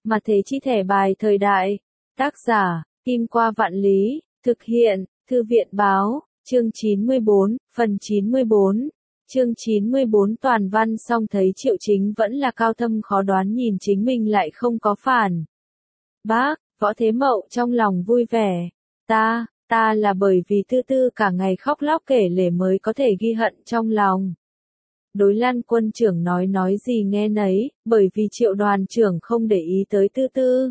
Mà thế chi thẻ bài thời đại. Tác giả, Kim Qua Vạn Lý, thực hiện, Thư viện báo, chương 94, phần 94. Chương 94 toàn văn xong thấy Triệu Chính vẫn là cao thâm khó đoán nhìn chính mình lại không có phản. Bác, Võ Thế Mậu trong lòng vui vẻ. Ta là bởi vì Tư Tư cả ngày khóc lóc kể lể mới có thể ghi hận trong lòng. Đối Lan quân trưởng nói gì nghe nấy, bởi vì Triệu đoàn trưởng không để ý tới Tư Tư.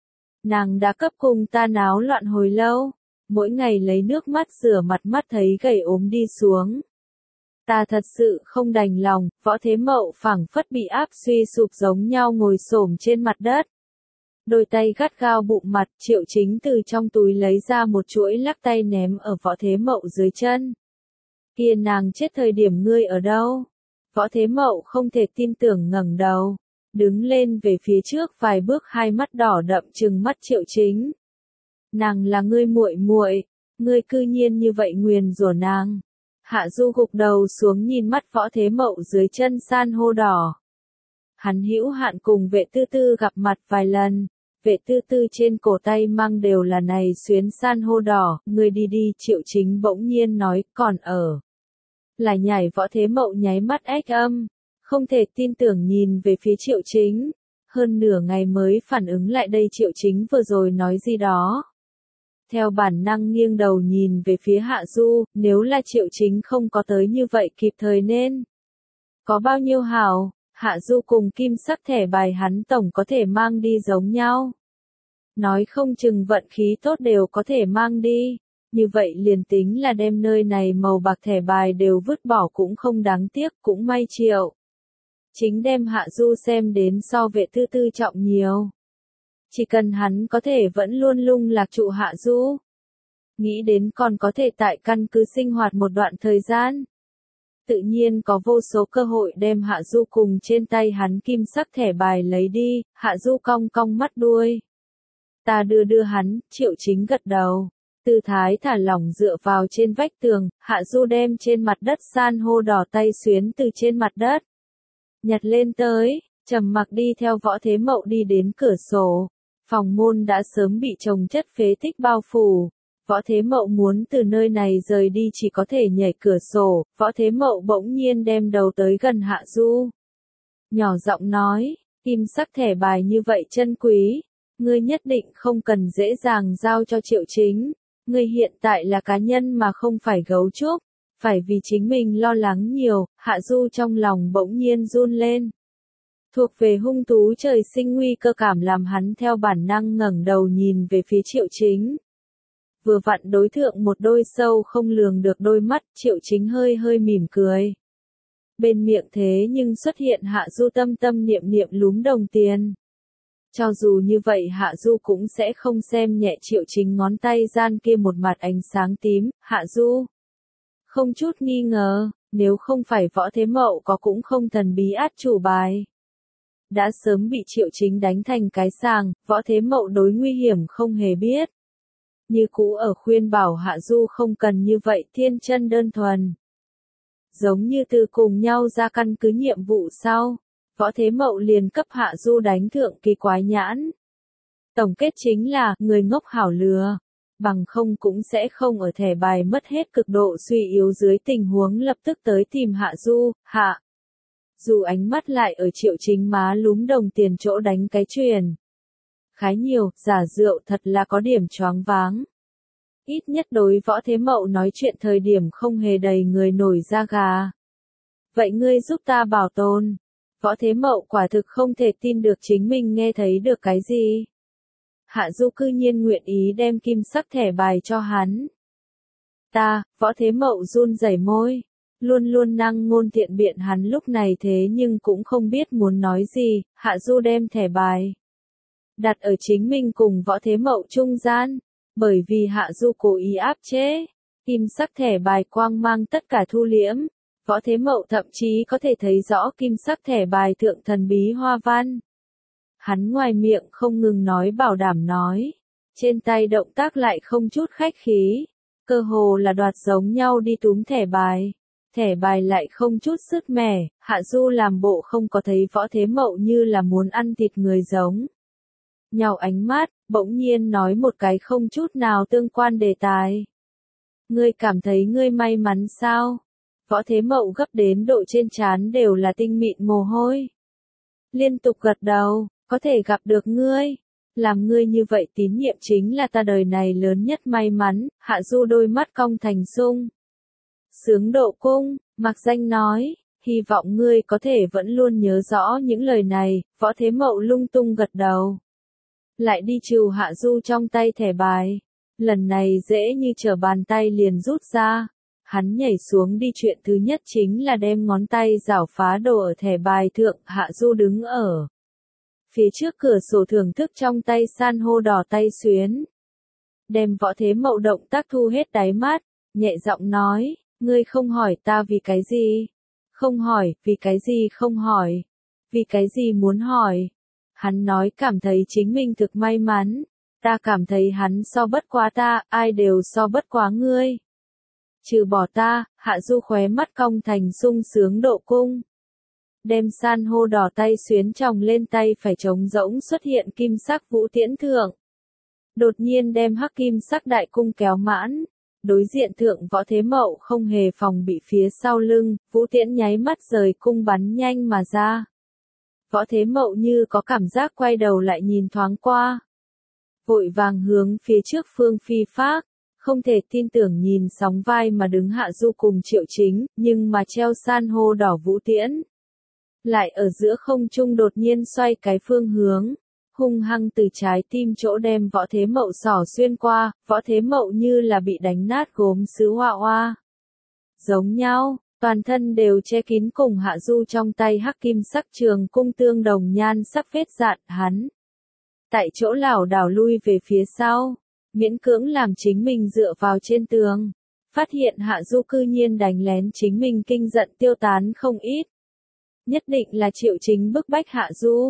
Nàng đã cấp cùng ta náo loạn hồi lâu, mỗi ngày lấy nước mắt rửa mặt mắt thấy gầy ốm đi xuống. Ta thật sự không đành lòng, Võ Thế Mậu phảng phất bị áp suy sụp giống nhau ngồi xổm trên mặt đất. Đôi tay gắt gao bụng mặt, Triệu Chính từ trong túi lấy ra một chuỗi lắc tay ném ở Võ Thế Mậu dưới chân. Kia nàng chết thời điểm ngươi ở đâu? Võ Thế Mậu không thể tin tưởng ngẩng đầu, đứng lên về phía trước vài bước, hai mắt đỏ đậm trừng mắt Triệu Chính. Nàng là ngươi muội muội, ngươi cư nhiên như vậy nguyền rủa nàng. Hạ Du gục đầu xuống nhìn mắt Võ Thế Mậu dưới chân san hô đỏ. Hắn hữu hạn cùng Vệ Tư Tư gặp mặt vài lần, Vệ Tư Tư trên cổ tay mang đều là này xuyến san hô đỏ, ngươi đi đi, Triệu Chính bỗng nhiên nói, còn ở. Lại nhảy. Võ Thế Mậu nháy mắt ếch âm, không thể tin tưởng nhìn về phía Triệu Chính, hơn nửa ngày mới phản ứng lại đây Triệu Chính vừa rồi nói gì đó. Theo bản năng nghiêng đầu nhìn về phía Hạ Du, nếu là Triệu Chính không có tới như vậy kịp thời nên có bao nhiêu hảo, Hạ Du cùng kim sắc thẻ bài hắn tổng có thể mang đi giống nhau. Nói không chừng vận khí tốt đều có thể mang đi, như vậy liền tính là đem nơi này màu bạc thẻ bài đều vứt bỏ cũng không đáng tiếc, cũng may Triệu Chính đem Hạ Du xem đến so Vệ Tư Tư trọng nhiều. Chỉ cần hắn có thể vẫn luôn lung lạc trụ Hạ Du, nghĩ đến còn có thể tại căn cứ sinh hoạt một đoạn thời gian, tự nhiên có vô số cơ hội đem Hạ Du cùng trên tay hắn kim sắc thẻ bài lấy đi. Hạ Du cong cong mắt đuôi. Ta đưa hắn, Triệu Chính gật đầu. Tư thái thả lỏng dựa vào trên vách tường, Hạ Du đem trên mặt đất san hô đỏ tay xuyến từ trên mặt đất nhặt lên tới, trầm mặc đi theo Võ Thế Mậu đi đến cửa sổ. Phòng môn đã sớm bị chồng chất phế tích bao phủ. Võ Thế Mậu muốn từ nơi này rời đi chỉ có thể nhảy cửa sổ. Võ Thế Mậu bỗng nhiên đem đầu tới gần Hạ Du, nhỏ giọng nói, kim sắc thẻ bài như vậy chân quý, ngươi nhất định không cần dễ dàng giao cho Triệu Chính. Ngươi hiện tại là cá nhân mà không phải gấu trúc, phải vì chính mình lo lắng nhiều. Hạ Du trong lòng bỗng nhiên run lên. Thuộc về hung thú trời sinh nguy cơ cảm làm hắn theo bản năng ngẩng đầu nhìn về phía Triệu Chính. Vừa vặn đối thượng một đôi sâu không lường được đôi mắt, Triệu Chính hơi mỉm cười. Bên miệng thế nhưng xuất hiện Hạ Du tâm niệm lúm đồng tiền. Cho dù như vậy Hạ Du cũng sẽ không xem nhẹ Triệu Chính ngón tay gian kia một mặt ánh sáng tím. Hạ Du không chút nghi ngờ, nếu không phải Võ Thế Mậu có cũng không thần bí át chủ bài, đã sớm bị Triệu Chính đánh thành cái sàng. Võ Thế Mậu đối nguy hiểm không hề biết, như cũ ở khuyên bảo Hạ Du không cần như vậy thiên chân đơn thuần. Giống như từ cùng nhau ra căn cứ nhiệm vụ sau, Võ Thế Mậu liền cấp Hạ Du đánh thượng kỳ quái nhãn. Tổng kết chính là, người ngốc hảo lừa, bằng không cũng sẽ không ở thẻ bài mất hết cực độ suy yếu dưới tình huống lập tức tới tìm Hạ Du. Hạ Du ánh mắt lại ở Triệu Chính má lúm đồng tiền chỗ đánh cái chuyền. Khái nhiều, giả rượu thật là có điểm choáng váng. Ít nhất đối Võ Thế Mậu nói chuyện thời điểm không hề đầy người nổi da gà. Vậy ngươi giúp ta bảo tồn. Võ Thế Mậu quả thực không thể tin được chính mình nghe thấy được cái gì. Hạ Du cư nhiên nguyện ý đem kim sắc thẻ bài cho hắn. Võ Thế Mậu run rẩy môi. Luôn năng ngôn thiện biện hắn lúc này thế nhưng cũng không biết muốn nói gì. Hạ Du đem thẻ bài đặt ở chính mình cùng Võ Thế Mậu trung gian, bởi vì Hạ Du cố ý áp chế, kim sắc thẻ bài quang mang tất cả thu liễm. Võ Thế Mậu thậm chí có thể thấy rõ kim sắc thẻ bài thượng thần bí hoa văn. Hắn ngoài miệng không ngừng nói bảo đảm nói, trên tay động tác lại không chút khách khí, cơ hồ là đoạt giống nhau đi túm thẻ bài. Thẻ bài lại không chút sứt mẻ. Hạ Du làm bộ không có thấy Võ Thế Mậu như là muốn ăn thịt người giống nhào ánh mắt, bỗng nhiên nói một cái không chút nào tương quan đề tài. Ngươi cảm thấy ngươi may mắn sao? Võ Thế Mậu gấp đến độ trên trán đều là tinh mịn mồ hôi. Liên tục gật đầu, có thể gặp được ngươi. Làm ngươi như vậy tín nhiệm chính là ta đời này lớn nhất may mắn, Hạ Du đôi mắt cong thành sung. Sướng độ cung, Mạc Danh nói, hy vọng ngươi có thể vẫn luôn nhớ rõ những lời này, Võ Thế Mậu lung tung gật đầu. Lại đi trừ Hạ Du trong tay thẻ bài. Lần này dễ như trở bàn tay liền rút ra. Hắn nhảy xuống đi chuyện thứ nhất chính là đem ngón tay rảo phá đồ ở thẻ bài thượng. Hạ Du đứng ở phía trước cửa sổ thưởng thức trong tay san hô đỏ tay xuyến. Đem Võ Thế Mậu động tác thu hết đáy mắt, nhẹ giọng nói, ngươi không hỏi ta vì cái gì? Không hỏi, vì cái gì không hỏi? Vì cái gì muốn hỏi? Hắn nói cảm thấy chính mình thực may mắn. Ta cảm thấy hắn so bất quá ta, ai đều so bất quá ngươi. Trừ bỏ ta, Hạ Du khóe mắt cong thành sung sướng độ cung. Đem san hô đỏ tay xuyến tròng lên tay phải trống rỗng xuất hiện kim sắc vũ tiễn thượng. Đột nhiên đem hắc kim sắc đại cung kéo mãn. Đối diện thượng Võ Thế Mậu không hề phòng bị phía sau lưng, vũ tiễn nháy mắt rời cung bắn nhanh mà ra. Võ Thế Mậu như có cảm giác quay đầu lại nhìn thoáng qua. Vội vàng hướng phía trước Phương Phi Phác, không thể tin tưởng nhìn sóng vai mà đứng Hạ Du cùng Triệu Chính, nhưng mà treo san hô đỏ vũ tiễn. Lại ở giữa không trung đột nhiên xoay cái phương hướng, hung hăng từ trái tim chỗ đem Võ Thế Mậu xỏ xuyên qua, Võ Thế Mậu như là bị đánh nát gốm sứ hoa hoa. Giống nhau, toàn thân đều che kín cùng Hạ Du trong tay hắc kim sắc trường cung tương đồng nhan sắc vết dạn hắn. Tại chỗ lảo đảo lui về phía sau, miễn cưỡng làm chính mình dựa vào trên tường, phát hiện Hạ Du cư nhiên đánh lén chính mình kinh giận tiêu tán không ít. Nhất định là Triệu Chính bức bách Hạ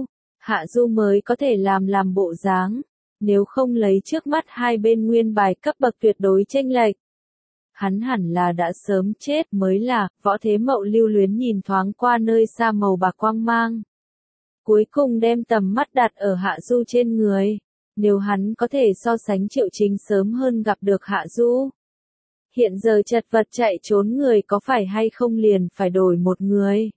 Du mới có thể làm bộ dáng, nếu không lấy trước mắt hai bên nguyên bài cấp bậc tuyệt đối chênh lệch. Hắn hẳn là đã sớm chết mới là, Võ Thế Mậu lưu luyến nhìn thoáng qua nơi xa màu bạc quang mang. Cuối cùng đem tầm mắt đặt ở Hạ Du trên người. Nếu hắn có thể so sánh Triệu Chính sớm hơn gặp được Hạ Du. Hiện giờ chật vật chạy trốn người có phải hay không liền phải đổi một người.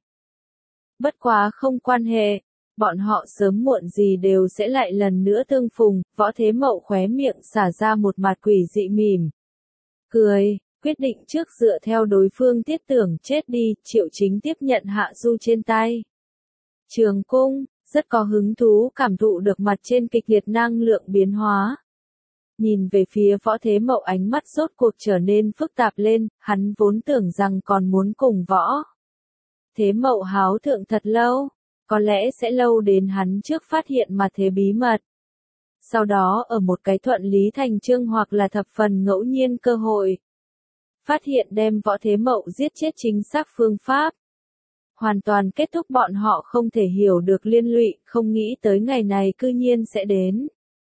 Bất quá không quan hệ, bọn họ sớm muộn gì đều sẽ lại lần nữa tương phùng, Võ Thế Mậu khóe miệng xả ra một mặt quỷ dị mỉm. Cười, quyết định trước dựa theo đối phương thiết tưởng chết đi, Triệu Chính tiếp nhận Hạ Du trên tay. Trường cung, rất có hứng thú cảm thụ được mặt trên kịch liệt năng lượng biến hóa. Nhìn về phía Võ Thế Mậu ánh mắt rốt cuộc trở nên phức tạp lên, hắn vốn tưởng rằng còn muốn cùng Võ Thế Mậu háo thượng thật lâu, có lẽ sẽ lâu đến hắn trước phát hiện mà thế bí mật. Sau đó ở một cái thuận lý thành chương hoặc là thập phần ngẫu nhiên cơ hội, phát hiện đem Võ Thế Mậu giết chết chính xác phương pháp. Hoàn toàn kết thúc bọn họ không thể hiểu được liên lụy, không nghĩ tới ngày này cư nhiên sẽ đến.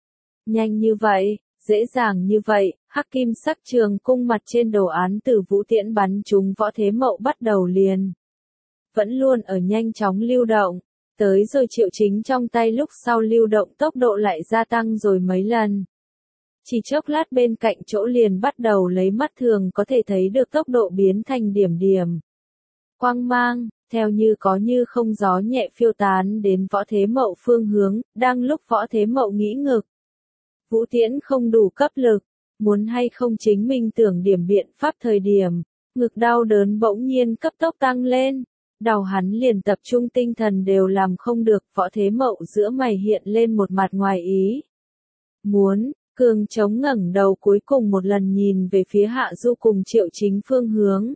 Nhanh như vậy, dễ dàng như vậy, hắc kim sắc trường cung mặt trên đồ án từ vũ tiễn bắn trúng Võ Thế Mậu bắt đầu liền. Vẫn luôn ở nhanh chóng lưu động, tới rồi Triệu Chính trong tay lúc sau lưu động tốc độ lại gia tăng rồi mấy lần. Chỉ chốc lát bên cạnh chỗ liền bắt đầu lấy mắt thường có thể thấy được tốc độ biến thành điểm điểm. Quang mang, theo như có như không gió nhẹ phiêu tán đến Võ Thế Mậu phương hướng, đang lúc Võ Thế Mậu nghĩ ngực. Vũ tiễn không đủ cấp lực, muốn hay không chính mình tưởng điểm biện pháp thời điểm, ngực đau đớn bỗng nhiên cấp tốc tăng lên. Đầu hắn liền tập trung tinh thần đều làm không được, Võ Thế Mậu giữa mày hiện lên một mặt ngoài ý. Muốn, cường chống ngẩng đầu cuối cùng một lần nhìn về phía Hạ Du cùng Triệu Chính phương hướng.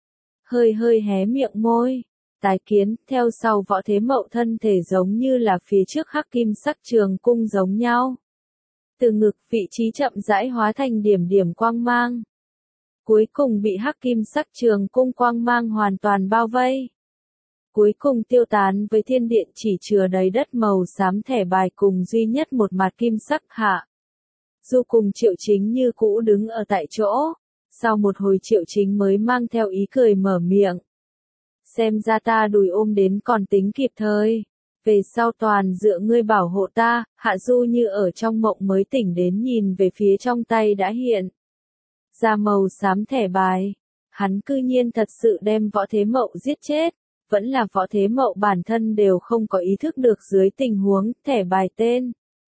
Hơi hé miệng môi, tái kiến, theo sau Võ Thế Mậu thân thể giống như là phía trước hắc kim sắc trường cung giống nhau. Từ ngực vị trí chậm rãi hóa thành điểm điểm quang mang. Cuối cùng bị hắc kim sắc trường cung quang mang hoàn toàn bao vây. Cuối cùng tiêu tán với thiên điện chỉ chứa đầy đất màu xám thẻ bài cùng duy nhất một mặt kim sắc. Hạ Du cùng Triệu Chính như cũ đứng ở tại chỗ. Sau một hồi Triệu Chính mới mang theo ý cười mở miệng. Xem ra ta đùi ôm đến còn tính kịp thời. về sau toàn dựa ngươi bảo hộ ta, Hạ Du như ở trong mộng mới tỉnh đến nhìn về phía trong tay đã hiện ra màu xám thẻ bài. Hắn cư nhiên thật sự đem Võ Thế Mậu giết chết, vẫn là Võ Thế Mậu bản thân đều không có ý thức được dưới tình huống thẻ bài tên.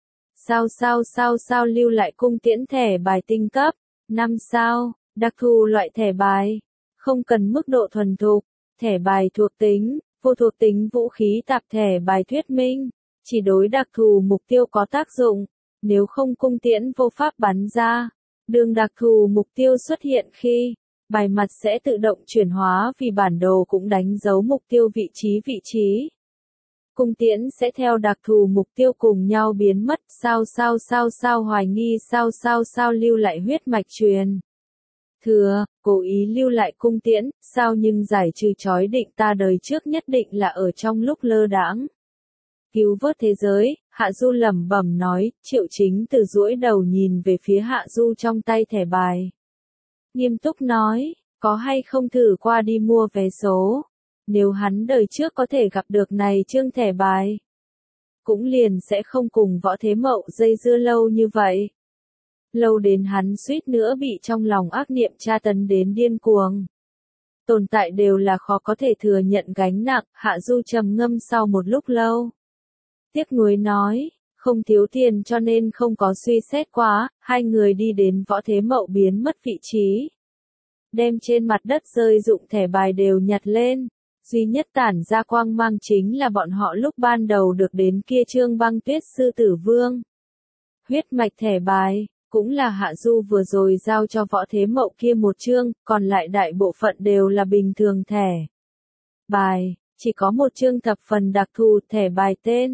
Sao lưu lại cung tiễn thẻ bài tinh cấp, 5 sao, đặc thù loại thẻ bài, không cần mức độ thuần thục, thẻ bài thuộc tính, vô thuộc tính vũ khí tạp thẻ bài thuyết minh, chỉ đối đặc thù mục tiêu có tác dụng, nếu không cung tiễn vô pháp bắn ra. Đường đặc thù mục tiêu xuất hiện khi bài mặt sẽ tự động chuyển hóa vì bản đồ cũng đánh dấu mục tiêu vị trí. Cung tiễn sẽ theo đặc thù mục tiêu cùng nhau biến mất. Sao hoài nghi sao lưu lại huyết mạch truyền thừa, cố ý lưu lại cung tiễn, sao nhưng giải trừ chói định ta đời trước nhất định là ở trong lúc lơ đãng cứu vớt thế giới. Hạ Du lẩm bẩm nói, Triệu Chính từ duỗi đầu nhìn về phía Hạ Du trong tay thẻ bài. Nghiêm túc nói, có hay không thử qua đi mua vé số, nếu hắn đời trước có thể gặp được này chương thẻ bài, cũng liền sẽ không cùng Võ Thế Mậu dây dưa lâu như vậy. Lâu đến hắn suýt nữa bị trong lòng ác niệm tra tấn đến điên cuồng. Tồn tại đều là khó có thể thừa nhận gánh nặng, Hạ Du trầm ngâm sau một lúc lâu. Tiếc nuối nói, không thiếu tiền cho nên không có suy xét quá, hai người đi đến Võ Thế Mậu biến mất vị trí. Đem trên mặt đất rơi dụng thẻ bài đều nhặt lên, duy nhất tản ra quang mang chính là bọn họ lúc ban đầu được đến kia chương Băng Tuyết Sư Tử Vương. Huyết mạch thẻ bài, cũng là Hạ Du vừa rồi giao cho Võ Thế Mậu kia một chương, còn lại đại bộ phận đều là bình thường thẻ bài, chỉ có một chương thập phần đặc thù thẻ bài tên.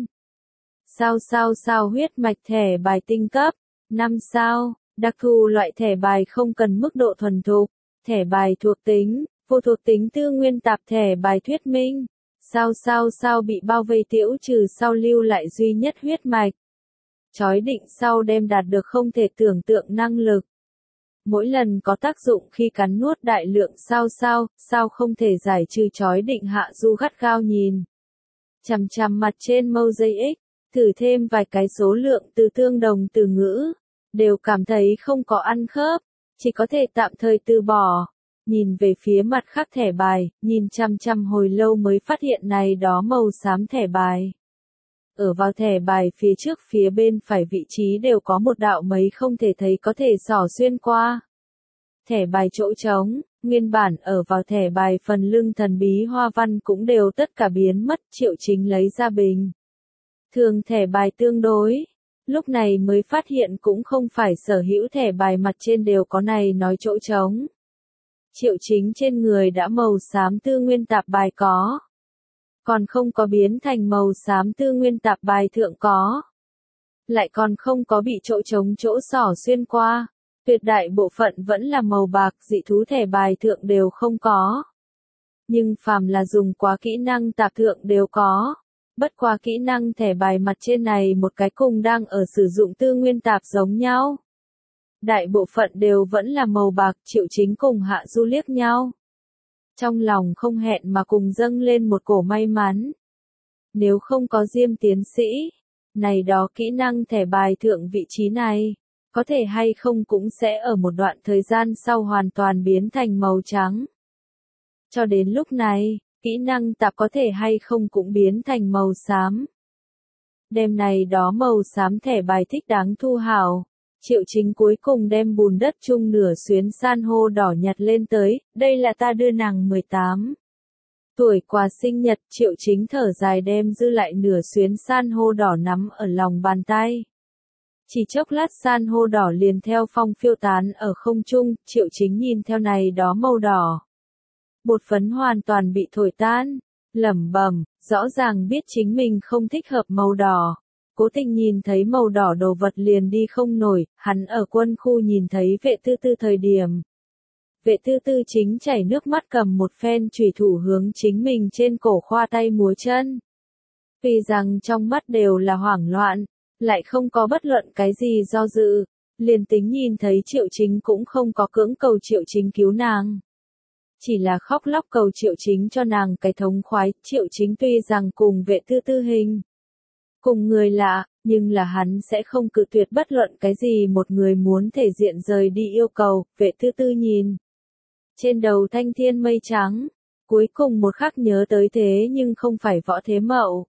Sao huyết mạch thẻ bài tinh cấp, 5 sao, đặc thù loại thẻ bài không cần mức độ thuần thục, thẻ bài thuộc tính, vô thuộc tính tư nguyên tạp thẻ bài thuyết minh. Sao bị bao vây tiễu trừ sau lưu lại duy nhất huyết mạch. Chói định sau đem đạt được không thể tưởng tượng năng lực. Mỗi lần có tác dụng khi cắn nuốt đại lượng sao không thể giải trừ chói định. Hạ Du gắt gao nhìn chằm mặt trên mâu dây X, thử thêm vài cái số lượng từ tương đồng từ ngữ, đều cảm thấy không có ăn khớp, chỉ có thể tạm thời từ bỏ. Nhìn về phía mặt khác thẻ bài, nhìn chằm hồi lâu mới phát hiện này đó màu xám thẻ bài. Ở vào thẻ bài phía trước phía bên phải vị trí đều có một đạo mấy không thể thấy có thể xỏ xuyên qua. Thẻ bài chỗ trống, nguyên bản ở vào thẻ bài phần lưng thần bí hoa văn cũng đều tất cả biến mất. Triệu Chính lấy ra bình thường thẻ bài tương đối, lúc này mới phát hiện cũng không phải sở hữu thẻ bài mặt trên đều có này nói chỗ trống. Triệu Chính trên người đã màu xám tư nguyên tạp bài có, còn không có biến thành màu xám tư nguyên tạp bài thượng có, lại còn không có bị chỗ trống chỗ xỏ xuyên qua, tuyệt đại bộ phận vẫn là màu bạc, dị thú thẻ bài thượng đều không có. Nhưng phàm là dùng quá kỹ năng tạp thượng đều có. Bất qua kỹ năng thẻ bài mặt trên này một cái cùng đang ở sử dụng tư nguyên tạp giống nhau. Đại bộ phận đều vẫn là màu bạc. Triệu Chính cùng Hạ Du liếc nhau. Trong lòng không hẹn mà cùng dâng lên một cổ may mắn. Nếu không có Diêm tiến sĩ, này đó kỹ năng thẻ bài thượng vị trí này, có thể hay không cũng sẽ ở một đoạn thời gian sau hoàn toàn biến thành màu trắng. Cho đến lúc này, kỹ năng tạp có thể hay không cũng biến thành màu xám. Đêm này đó màu xám thẻ bài thích đáng thu hảo. Triệu Chính cuối cùng đem bùn đất chung nửa xuyến san hô đỏ nhặt lên tới, đây là ta đưa nàng 18 tuổi quà sinh nhật. Triệu Chính thở dài đem dư lại nửa xuyến san hô đỏ nắm ở lòng bàn tay. Chỉ chốc lát san hô đỏ liền theo phong phiêu tán ở không trung. Triệu Chính nhìn theo này đó màu đỏ. Bột phấn hoàn toàn bị thổi tan, lẩm bẩm, rõ ràng biết chính mình không thích hợp màu đỏ. Cố Tình nhìn thấy màu đỏ đồ vật liền đi không nổi. Hắn ở quân khu nhìn thấy vệ tư tư thời điểm. Vệ tư tư chính chảy nước mắt cầm một phen chủy thủ hướng chính mình trên cổ khoa tay múa chân. Vì rằng trong mắt đều là hoảng loạn, lại không có bất luận cái gì do dự, liền tính nhìn thấy Triệu Chính cũng không có cưỡng cầu Triệu Chính cứu nàng. chỉ là khóc lóc cầu Triệu Chính cho nàng cái thống khoái. Triệu Chính tuy rằng cùng Vệ Tư Tư hình cùng người lạ, nhưng là hắn sẽ không cự tuyệt bất luận cái gì một người muốn thể diện rời đi yêu cầu. Vệ Tư Tư nhìn trên đầu thanh thiên mây trắng, cuối cùng một khắc nhớ tới thế nhưng không phải Võ Thế Mậu,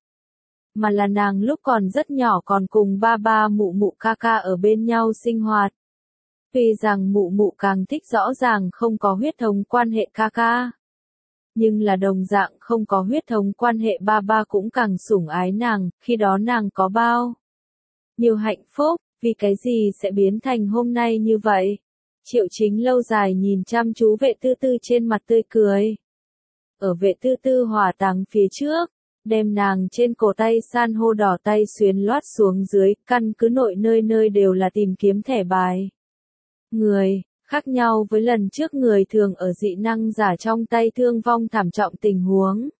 mà là nàng lúc còn rất nhỏ còn cùng ba ba mụ mụ ca ca ở bên nhau sinh hoạt. Tuy rằng mụ mụ càng thích rõ ràng không có huyết thống quan hệ ca ca, nhưng là đồng dạng không có huyết thống quan hệ ba ba cũng càng sủng ái nàng. Khi đó nàng có bao nhiều hạnh phúc, vì cái gì sẽ biến thành hôm nay như vậy. Triệu Chính lâu dài nhìn chăm chú Vệ Tư Tư trên mặt tươi cười. Ở Vệ Tư Tư hỏa táng phía trước, đem nàng trên cổ tay san hô đỏ tay xuyến loát xuống dưới, căn cứ nội nơi nơi đều là tìm kiếm thẻ bài. Người, khác nhau với lần trước người thường ở dị năng giả trong tay thương vong thảm trọng tình huống.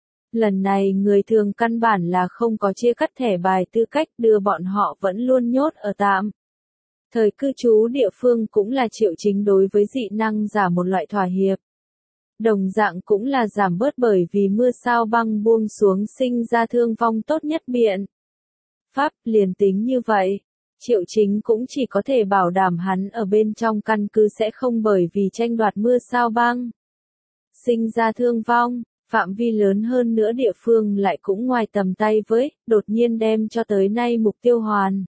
Lần này người thường căn bản là không có chia cắt thẻ bài tư cách, đưa bọn họ vẫn luôn nhốt ở tạm thời cư trú địa phương, cũng là Triệu Chính đối với dị năng giả một loại thỏa hiệp. Đồng dạng cũng là giảm bớt bởi vì mưa sao băng buông xuống sinh ra thương vong tốt nhất biện pháp. Liền tính như vậy, Triệu Chính cũng chỉ có thể bảo đảm hắn ở bên trong căn cứ sẽ không bởi vì tranh đoạt mưa sao băng sinh ra thương vong. Phạm vi lớn hơn nữa địa phương lại cũng ngoài tầm tay với, đột nhiên đem cho tới nay mục tiêu hoàn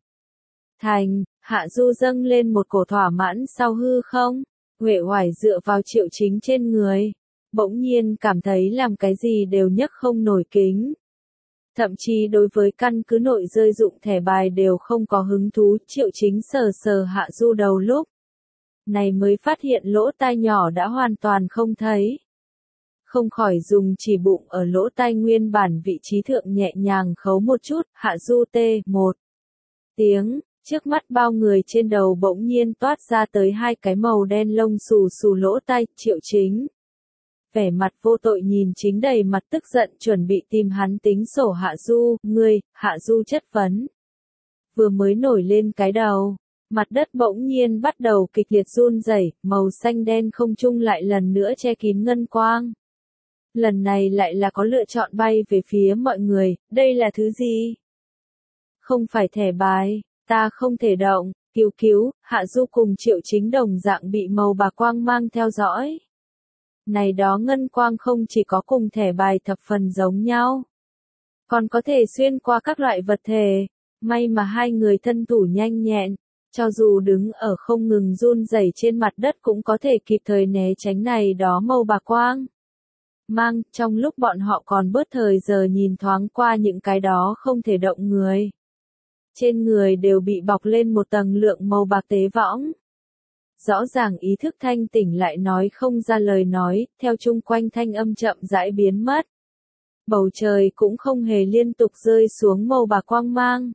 thành. Hạ Du dâng lên một cổ thỏa mãn sau hư không, uể oải dựa vào Triệu Chính trên người, bỗng nhiên cảm thấy làm cái gì đều nhấc không nổi kính. Thậm chí đối với căn cứ nội rơi dụng thẻ bài đều không có hứng thú. Triệu Chính sờ sờ Hạ Du đầu lúc này mới phát hiện lỗ tai nhỏ đã hoàn toàn không thấy. Không khỏi dùng chỉ bụng ở lỗ tai nguyên bản vị trí thượng nhẹ nhàng khấu một chút. Hạ Du tê một tiếng, trước mắt bao người trên đầu bỗng nhiên toát ra tới hai cái màu đen lông xù xù lỗ tai. Triệu Chính vẻ mặt vô tội nhìn chính đầy mặt tức giận chuẩn bị tìm hắn tính sổ Hạ Du. Ngươi, Hạ Du chất vấn. Vừa mới nổi lên cái đầu, mặt đất bỗng nhiên bắt đầu kịch liệt run rẩy, màu xanh đen không trung lại lần nữa che kín ngân quang. Lần này lại là có lựa chọn bay về phía mọi người. Đây là thứ gì? Không phải thẻ bài, ta không thể động. Cứu cứu. Hạ Du cùng Triệu Chính đồng dạng bị màu bạc quang mang theo dõi. Này đó ngân quang không chỉ có cùng thẻ bài thập phần giống nhau, còn có thể xuyên qua các loại vật thể. May mà hai người thân thủ nhanh nhẹn, cho dù đứng ở không ngừng run rẩy trên mặt đất cũng có thể kịp thời né tránh này đó màu bạc quang mang. Trong lúc bọn họ còn bớt thời giờ nhìn thoáng qua những cái đó không thể động người, trên người đều bị bọc lên một tầng lượng màu bạc tế võng. Rõ ràng ý thức thanh tỉnh lại nói không ra lời nói, theo chung quanh thanh âm chậm rãi biến mất. Bầu trời cũng không hề liên tục rơi xuống màu bạc quang mang.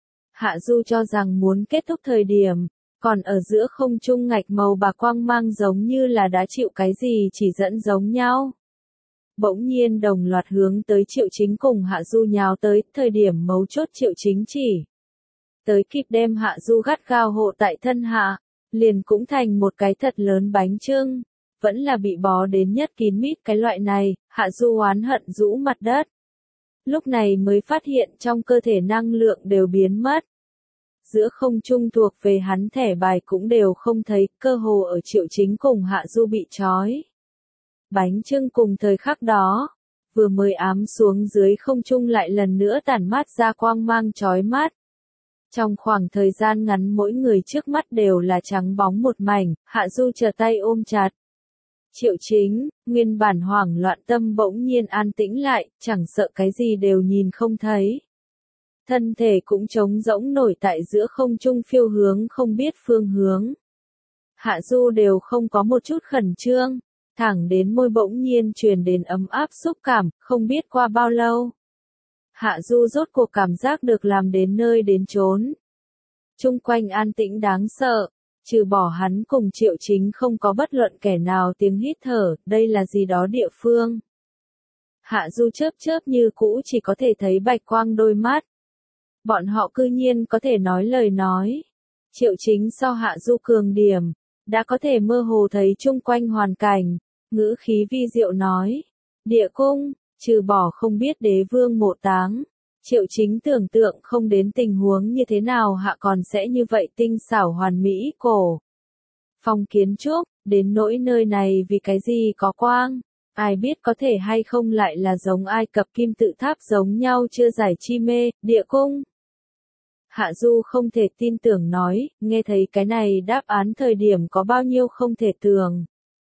Hạ Du cho rằng muốn kết thúc thời điểm, còn ở giữa không trung ngạch màu bạc quang mang giống như là đã chịu cái gì chỉ dẫn giống nhau. Bỗng nhiên đồng loạt hướng tới Triệu Chính cùng Hạ Du nhào tới. Thời điểm mấu chốt Triệu Chính chỉ tới kịp đem Hạ Du gắt gao hộ tại thân hạ, liền cũng thành một cái thật lớn bánh chưng, vẫn là bị bó đến nhất kín mít cái loại này. Hạ Du oán hận rũ mặt đất, lúc này mới phát hiện trong cơ thể năng lượng đều biến mất. Giữa không trung thuộc về hắn thẻ bài cũng đều không thấy, cơ hồ ở Triệu Chính cùng Hạ Du bị trói bánh chưng cùng thời khắc đó, vừa mới ám xuống dưới không trung lại lần nữa tản mát ra quang mang chói mắt. Trong khoảng thời gian ngắn mỗi người trước mắt đều là trắng bóng một mảnh. Hạ Du trở tay ôm chặt Triệu Chính, nguyên bản hoảng loạn tâm bỗng nhiên an tĩnh lại, chẳng sợ cái gì đều nhìn không thấy. Thân thể cũng trống rỗng nổi tại giữa không trung phiêu hướng không biết phương hướng. Hạ Du đều không có một chút khẩn trương, thẳng đến môi bỗng nhiên truyền đến ấm áp xúc cảm. Không biết qua bao lâu, Hạ Du rốt cuộc cảm giác được làm đến nơi đến chốn. Chung quanh an tĩnh đáng sợ, trừ bỏ hắn cùng Triệu Chính không có bất luận kẻ nào tiếng hít thở. Đây là gì đó địa phương? Hạ Du chớp chớp như cũ chỉ có thể thấy bạch quang đôi mắt. Bọn họ cư nhiên có thể nói lời nói. Triệu Chính so Hạ Du cường điểm, đã có thể mơ hồ thấy chung quanh hoàn cảnh, ngữ khí vi diệu nói. Địa cung, trừ bỏ không biết đế vương mộ táng. Triệu Chính tưởng tượng không đến tình huống như thế nào hạ còn sẽ như vậy tinh xảo hoàn mỹ cổ. Phong kiến trúc, đến nỗi nơi này vì cái gì có quang, ai biết có thể hay không lại là giống Ai Cập kim tự tháp giống nhau chưa giải chi mê, địa cung. Hạ Du không thể tin tưởng nói, nghe thấy cái này đáp án thời điểm có bao nhiêu không thể tưởng.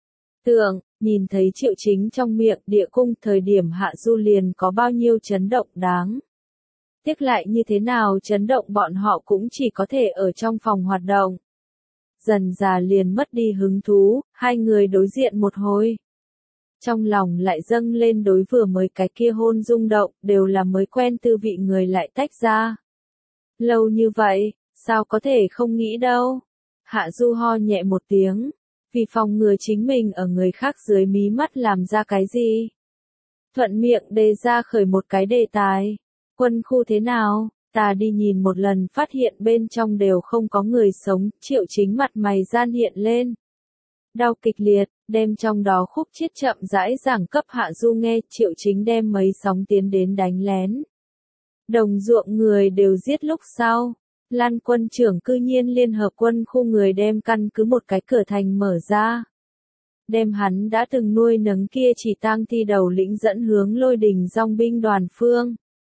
Nhìn thấy Triệu Chính trong miệng địa cung thời điểm Hạ Du liền có bao nhiêu chấn động đáng. Tiếc lại như thế nào chấn động bọn họ cũng chỉ có thể ở trong phòng hoạt động. Dần già liền mất đi hứng thú, hai người đối diện một hồi. Trong lòng lại dâng lên đối vừa mới cái kia hôn rung động, đều là mới quen tư vị người lại tách ra. Lâu như vậy, sao có thể không nghĩ đâu. Hạ Du ho nhẹ một tiếng, vì phòng ngừa chính mình ở người khác dưới mí mắt làm ra cái gì. Thuận miệng đề ra khởi một cái đề tài. Quân khu thế nào, ta đi nhìn một lần phát hiện bên trong đều không có người sống, Triệu Chính mặt mày gian hiện lên. Đau kịch liệt, đem trong đó khúc chiết chậm rãi giảng cấp Hạ Du nghe, Triệu Chính đem mấy sóng tiến đến đánh lén. Đồng ruộng người đều giết lúc sau. Lan quân trưởng cư nhiên liên hợp quân khu người đem căn cứ một cái cửa thành mở ra. Đem hắn đã từng nuôi nấng kia chỉ tang thi đầu lĩnh dẫn hướng Lôi Đình dòng binh đoàn phương.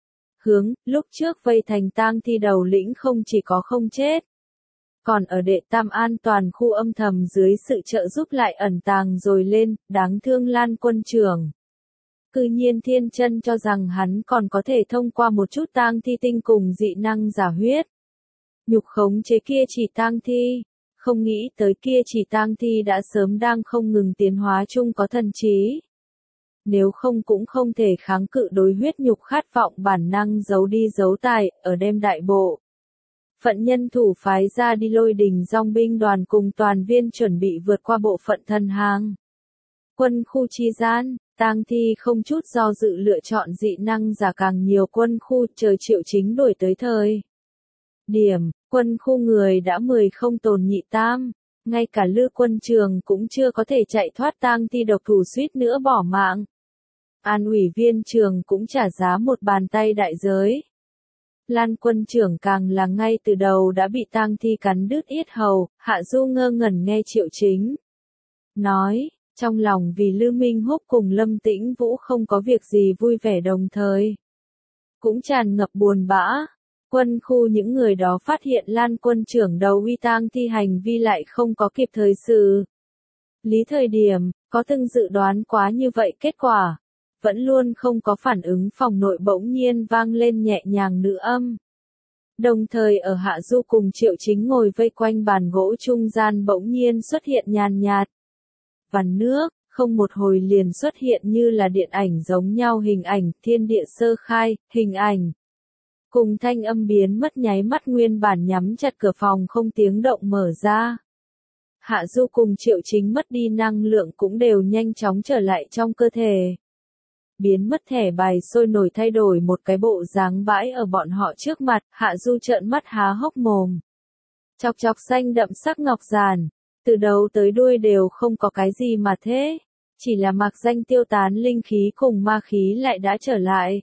Lúc trước vây thành tang thi đầu lĩnh không chỉ có không chết. Còn ở đệ tam an toàn khu âm thầm dưới sự trợ giúp lại ẩn tàng rồi lên, đáng thương Lan quân trưởng. Cư nhiên thiên chân cho rằng hắn còn có thể thông qua một chút tang thi tinh cùng dị năng giả huyết. Nhục khống chế kia chỉ tang thi, không nghĩ tới kia chỉ tang thi đã sớm đang không ngừng tiến hóa chung có thần trí. Nếu không cũng không thể kháng cự đối huyết nhục khát vọng bản năng giấu đi giấu tài, ở đem đại bộ. Phận nhân thủ phái ra đi Lôi Đình dòng binh đoàn cùng toàn viên chuẩn bị vượt qua bộ phận thân hàng. Quân khu chi gian, tang thi không chút do dự lựa chọn dị năng giả càng nhiều quân khu chờ Triệu Chính đuổi tới thời. Điểm, quân khu người đã 10 không tồn nhị tam, ngay cả Lư quân trường cũng chưa có thể chạy thoát tang thi độc thủ suýt nữa bỏ mạng. An ủy viên trường cũng trả giá một bàn tay đại giới. Lan quân trưởng càng là ngay từ đầu đã bị tang thi cắn đứt yết hầu, Hạ Du ngơ ngẩn nghe Triệu Chính nói, trong lòng vì Lư Minh Húc cùng Lâm Tĩnh Vũ không có việc gì vui vẻ đồng thời. Cũng tràn ngập buồn bã. Quân khu những người đó phát hiện Lan quân trưởng đầu uy tang thi hành vi lại không có kịp thời xử lý thời điểm, có từng dự đoán quá như vậy kết quả. Vẫn luôn không có phản ứng phòng nội bỗng nhiên vang lên nhẹ nhàng nữ âm. Đồng thời ở Hạ Du cùng Triệu Chính ngồi vây quanh bàn gỗ trung gian bỗng nhiên xuất hiện nhàn nhạt. Vằn nước, không một hồi liền xuất hiện như là điện ảnh giống nhau hình ảnh, thiên địa sơ khai, hình ảnh. Cùng thanh âm biến mất nháy mắt nguyên bản nhắm chặt cửa phòng không tiếng động mở ra. Hạ Du cùng Triệu Chính mất đi năng lượng cũng đều nhanh chóng trở lại trong cơ thể. Biến mất thẻ bài sôi nổi thay đổi một cái bộ dáng bãi ở bọn họ trước mặt, Hạ Du trợn mắt há hốc mồm. Chọc chọc xanh đậm sắc ngọc giản, từ đầu tới đuôi đều không có cái gì mà thế, chỉ là mặc danh tiêu tán linh khí cùng ma khí lại đã trở lại.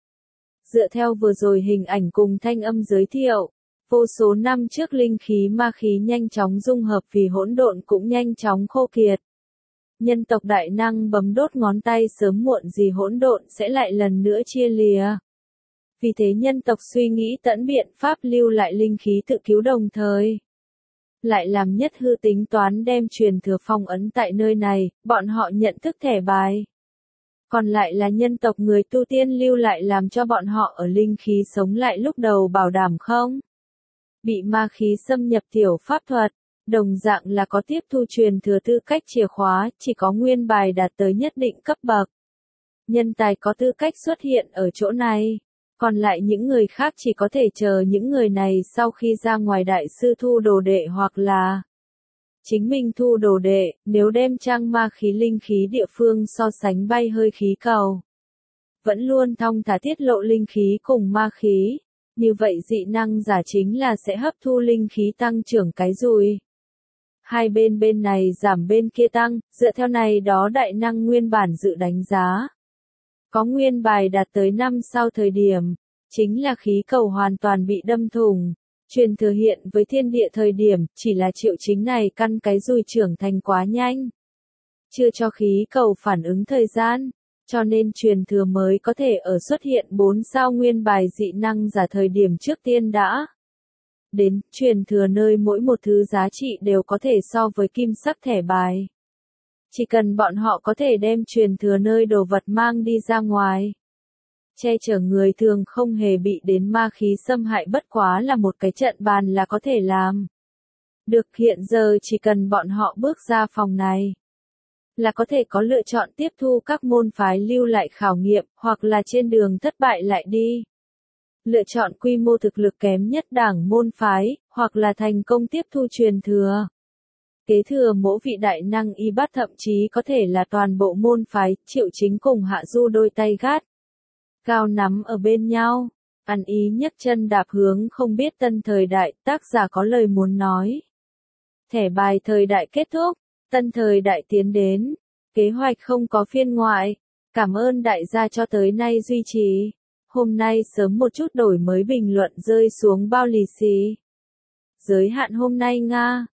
Dựa theo vừa rồi hình ảnh cùng thanh âm giới thiệu, vô số năm trước linh khí ma khí nhanh chóng dung hợp vì hỗn độn cũng nhanh chóng khô kiệt. Nhân tộc đại năng bấm đốt ngón tay sớm muộn gì hỗn độn sẽ lại lần nữa chia lìa. Vì thế nhân tộc suy nghĩ tận biện pháp lưu lại linh khí tự cứu đồng thời. Lại làm nhất hư tính toán đem truyền thừa phong ấn tại nơi này, bọn họ nhận thức thẻ bài. Còn lại là nhân tộc người tu tiên lưu lại làm cho bọn họ ở linh khí sống lại lúc đầu bảo đảm không? Bị ma khí xâm nhập tiểu pháp thuật. Đồng dạng là có tiếp thu truyền thừa tư cách chìa khóa, chỉ có nguyên bài đạt tới nhất định cấp bậc. Nhân tài có tư cách xuất hiện ở chỗ này. Còn lại những người khác chỉ có thể chờ những người này sau khi ra ngoài đại sư thu đồ đệ hoặc là chính mình thu đồ đệ, nếu đem trang ma khí linh khí địa phương so sánh bay hơi khí cầu. Vẫn luôn thong thả tiết lộ linh khí cùng ma khí. Như vậy dị năng giả chính là sẽ hấp thu linh khí tăng trưởng cái dùi. Hai bên này giảm bên kia tăng, dựa theo này đó đại năng nguyên bản dự đánh giá. Có nguyên bài đạt tới năm sau thời điểm, chính là khí cầu hoàn toàn bị đâm thủng. Truyền thừa hiện với thiên địa thời điểm, chỉ là triệu chính này căn cái dùi trưởng thành quá nhanh. Chưa cho khí cầu phản ứng thời gian, cho nên truyền thừa mới có thể ở xuất hiện 4 sao nguyên bài dị năng giả thời điểm trước tiên đã. Đến, truyền thừa nơi mỗi một thứ giá trị đều có thể so với kim sắc thẻ bài. Chỉ cần bọn họ có thể đem truyền thừa nơi đồ vật mang đi ra ngoài. Che chở người thường không hề bị đến ma khí xâm hại bất quá là một cái trận bàn là có thể làm. Được hiện giờ chỉ cần bọn họ bước ra phòng này. Là có thể có lựa chọn tiếp thu các môn phái lưu lại khảo nghiệm, hoặc là trên đường thất bại lại đi. Lựa chọn quy mô thực lực kém nhất đảng môn phái, hoặc là thành công tiếp thu truyền thừa. Kế thừa mỗi vị đại năng y bát thậm chí có thể là toàn bộ môn phái, Triệu Chính cùng Hạ Du đôi tay gắt. Cao nắm ở bên nhau, ăn ý nhấc chân đạp hướng không biết tân thời đại, tác giả có lời muốn nói. Thẻ bài thời đại kết thúc, tân thời đại tiến đến, kế hoạch không có phiên ngoại, cảm ơn đại gia cho tới nay duy trì. Hôm nay sớm một chút đổi mới bình luận rơi xuống bao lì xì. Giới hạn hôm nay Nga.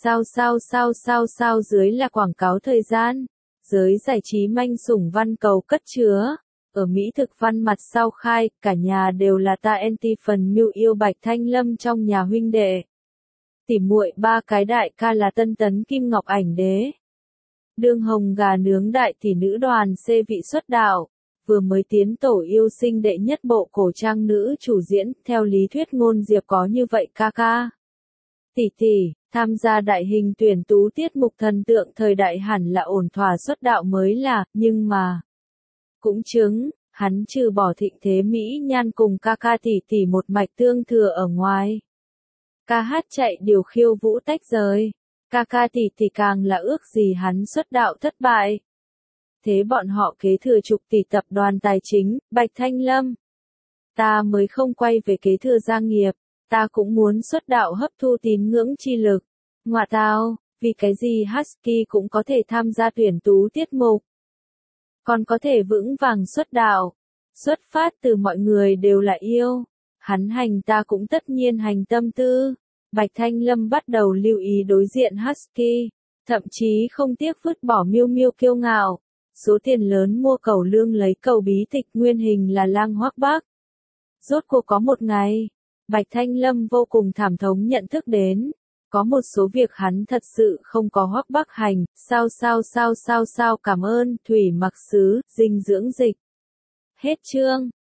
Sao dưới là quảng cáo thời gian. Giới giải trí manh sủng văn cầu cất chứa. Ở Mỹ thực văn mặt sau khai, cả nhà đều là ta anti phần mưu yêu Bạch Thanh Lâm trong nhà huynh đệ. Tỉ muội ba cái đại ca là Tân Tấn Kim Ngọc Ảnh Đế. Đương Hồng Gà Nướng đại tỷ nữ đoàn C vị xuất đạo. Vừa mới tiến tổ yêu sinh đệ nhất bộ cổ trang nữ chủ diễn, theo lý thuyết ngôn diệp có như vậy ca ca. Tỷ, tham gia đại hình tuyển tú tiết mục thần tượng thời đại hẳn là ổn thỏa xuất đạo mới là, nhưng mà. Cũng chứng, hắn trừ bỏ thịnh thế Mỹ nhan cùng ca ca tỷ một mạch tương thừa ở ngoài. Ca hát chạy điều khiêu vũ tách rời, ca ca tỷ càng là ước gì hắn xuất đạo thất bại. Thế bọn họ kế thừa chục tỷ tập đoàn tài chính, Bạch Thanh Lâm. Ta mới không quay về kế thừa gia nghiệp, ta cũng muốn xuất đạo hấp thu tín ngưỡng chi lực. Ngoạ tao, vì cái gì Husky cũng có thể tham gia tuyển tú tiết mục. Còn có thể vững vàng xuất đạo. Xuất phát từ mọi người đều là yêu. Hắn hành ta cũng tất nhiên hành tâm tư. Bạch Thanh Lâm bắt đầu lưu ý đối diện Husky. Thậm chí không tiếc vứt bỏ Miêu Miêu kiêu ngạo. Số tiền lớn mua cầu lương lấy cầu bí tịch nguyên hình là Lang Hoắc Bắc. Rốt cuộc có một ngày, Bạch Thanh Lâm vô cùng thảm thống nhận thức đến. Có một số việc hắn thật sự không có Hoắc Bắc hành, sao cảm ơn, thủy mặc sứ, dinh dưỡng dịch. Hết chương.